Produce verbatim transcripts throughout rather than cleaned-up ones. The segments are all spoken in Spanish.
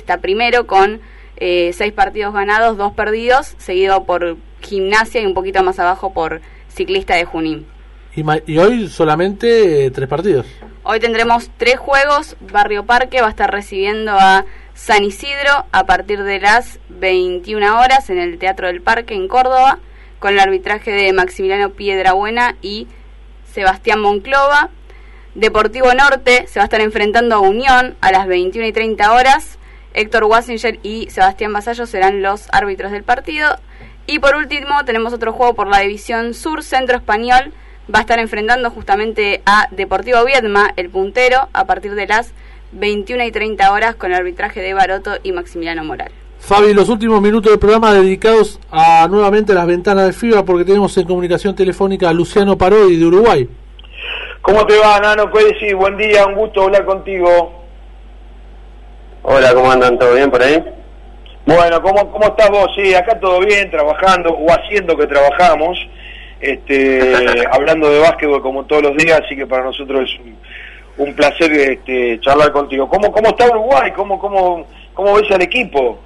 está primero con eh, seis partidos ganados, dos perdidos, seguido por Gimnasia y un poquito más abajo por Ciclista de Junín. Y, ma- y hoy solamente eh, tres partidos. Hoy tendremos tres juegos. Barrio Parque va a estar recibiendo a San Isidro a partir de las veintiuna horas en el Teatro del Parque en Córdoba, con el arbitraje de Maximiliano Piedrabuena y Sebastián Monclova. Deportivo Norte se va a estar enfrentando a Unión a las veintiuna y treinta horas. Héctor Wassinger y Sebastián Vasallo serán los árbitros del partido. Y por último tenemos otro juego por la División Sur. Centro Español va a estar enfrentando justamente a Deportivo Viedma, el puntero, a partir de las veintiuna y treinta horas con el arbitraje de Baroto y Maximiliano Moral. Fabi, los últimos minutos del programa dedicados a nuevamente las ventanas de fibra, porque tenemos en comunicación telefónica a Luciano Parodi de Uruguay. ¿Cómo te va, Nano? ¿Qué decís? Buen día, un gusto hablar contigo. Hola, ¿cómo andan? ¿Todo bien por ahí? Bueno, ¿cómo, cómo estás vos? Sí, acá todo bien, trabajando o haciendo que trabajamos, este, hablando de básquetbol como todos los días, así que para nosotros es un, un placer este, charlar contigo. ¿Cómo, cómo está Uruguay? ¿Cómo, cómo, cómo ves al equipo?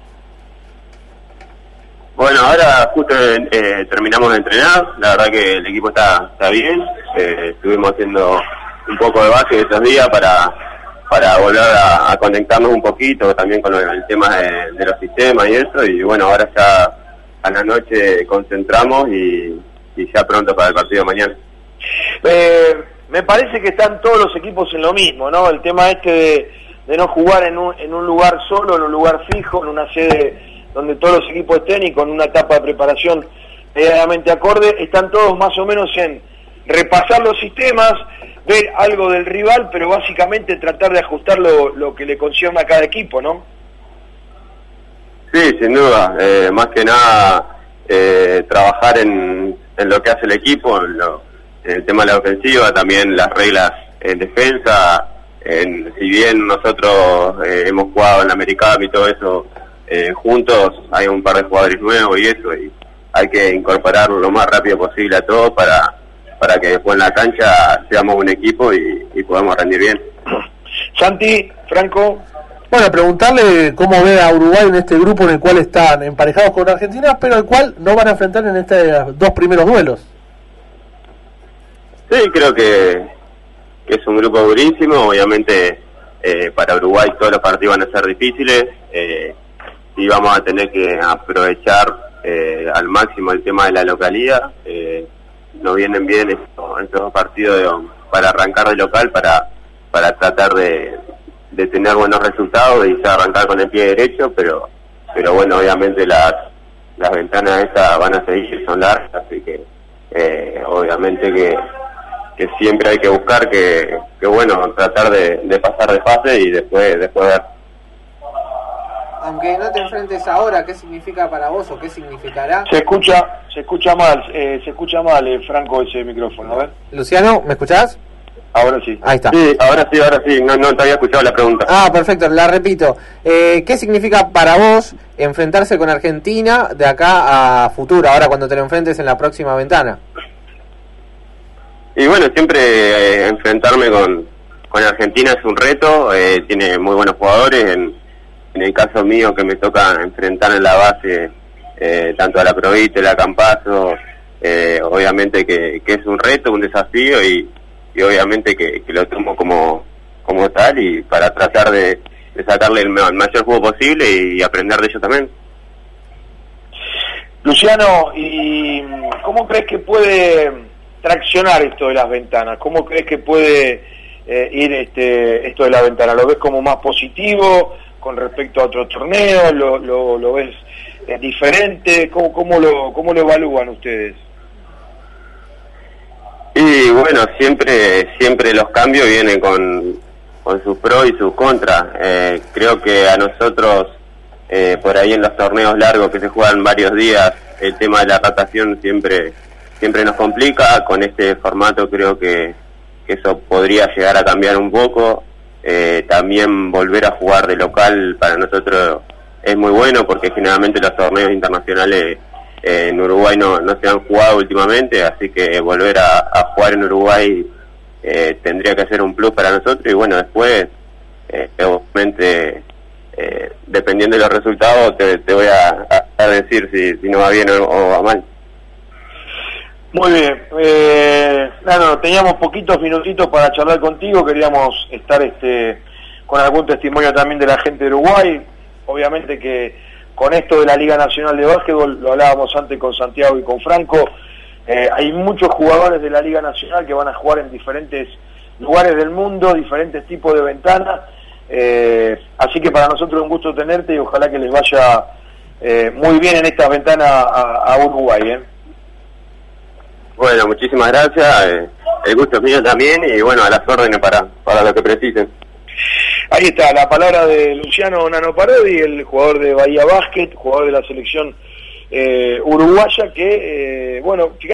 Bueno, ahora justo eh, terminamos de entrenar, la verdad que el equipo está, está bien, eh, estuvimos haciendo un poco de básquet estos días para, para volver a, a conectarnos un poquito también con el, el tema de, de los sistemas y eso, y bueno, ahora ya a la noche concentramos y, y ya pronto para el partido de mañana. Eh, me parece que están todos los equipos en lo mismo, ¿no? El tema este de, de no jugar en un, en un lugar solo, en un lugar fijo, en una sede donde todos los equipos estén y con una etapa de preparación medianamente acorde, están todos más o menos en repasar los sistemas, ver algo del rival, pero básicamente tratar de ajustar lo, lo que le concierne a cada equipo, ¿no? Sí, sin duda, eh, más que nada eh, trabajar en, en lo que hace el equipo, en, lo, en el tema de la ofensiva, también las reglas en defensa, en, si bien nosotros eh, hemos jugado en la Americana y todo eso, Eh, juntos hay un par de jugadores nuevos y eso, y hay que incorporarlo lo más rápido posible a todos para para que después en la cancha seamos un equipo y, y podamos rendir bien. Santi, Franco. Bueno, preguntarle cómo ve a Uruguay en este grupo en el cual están emparejados con Argentina, pero el cual no van a enfrentar en estos dos primeros duelos. Sí, creo que, que es un grupo durísimo, obviamente eh, para Uruguay todos los partidos van a ser difíciles, eh, y vamos a tener que aprovechar eh, al máximo el tema de la localidad. Eh, nos vienen bien estos, estos dos partidos de, para arrancar de local, para para tratar de, de tener buenos resultados y ya arrancar con el pie derecho, pero pero bueno, obviamente las las ventanas estas van a seguir, son largas, así que eh, obviamente que que siempre hay que buscar que, que bueno, tratar de, de pasar de fase y después después ver. Aunque no te enfrentes ahora, ¿qué significa para vos o qué significará? Se escucha, se escucha mal, eh, se escucha mal, eh, Franco, ese micrófono, a ver. Luciano, ¿me escuchás? Ahora sí. Ahí está. Sí, ahora sí, ahora sí, no, no te había escuchado la pregunta. Ah, perfecto, la repito. Eh, ¿Qué significa para vos enfrentarse con Argentina de acá a futuro, ahora cuando te lo enfrentes en la próxima ventana? Y bueno, siempre eh, enfrentarme con, con Argentina es un reto, eh, tiene muy buenos jugadores, en, en el caso mío que me toca enfrentar en la base eh, tanto a la Provite, la Campazo, eh, obviamente que, que es un reto, un desafío y, y obviamente que, que lo tomo como, como tal y para tratar de, de sacarle el, el mayor juego posible y aprender de ellos también. Luciano, ¿y cómo crees que puede traccionar esto de las ventanas? ¿Cómo crees que puede eh, ir este esto de la ventana? ¿Lo ves como más positivo con respecto a otros torneos? ¿Lo, lo, lo ves eh, diferente? ¿Cómo, cómo, lo, ¿Cómo lo evalúan ustedes? Y bueno, siempre siempre los cambios vienen con, con sus pros y sus contras. Eh, creo que a nosotros, eh, por ahí en los torneos largos que se juegan varios días, el tema de la rotación siempre siempre nos complica. Con este formato creo que, que eso podría llegar a cambiar un poco. Eh, también volver a jugar de local para nosotros es muy bueno porque generalmente los torneos internacionales eh, en Uruguay no, no se han jugado últimamente, así que volver a, a jugar en Uruguay eh, tendría que ser un plus para nosotros y bueno, después eh, obviamente eh, dependiendo de los resultados te, te voy a, a, a decir si, si nos va bien o, o va mal. Muy bien, eh, no, teníamos poquitos minutitos para charlar contigo, queríamos estar este con algún testimonio también de la gente de Uruguay. Obviamente que con esto de la Liga Nacional de Básquetbol, lo hablábamos antes con Santiago y con Franco, eh, hay muchos jugadores de la Liga Nacional que van a jugar en diferentes lugares del mundo, diferentes tipos de ventanas, eh, así que para nosotros es un gusto tenerte y ojalá que les vaya eh, muy bien en esta ventana a, a Uruguay, ¿eh? Bueno, muchísimas gracias, eh, el gusto es mío también y bueno, a las órdenes para, para lo que precisen. Ahí está, la palabra de Luciano Nano Parodi, el jugador de Bahía Básquet, jugador de la selección eh, uruguaya, que, eh, bueno, fíjate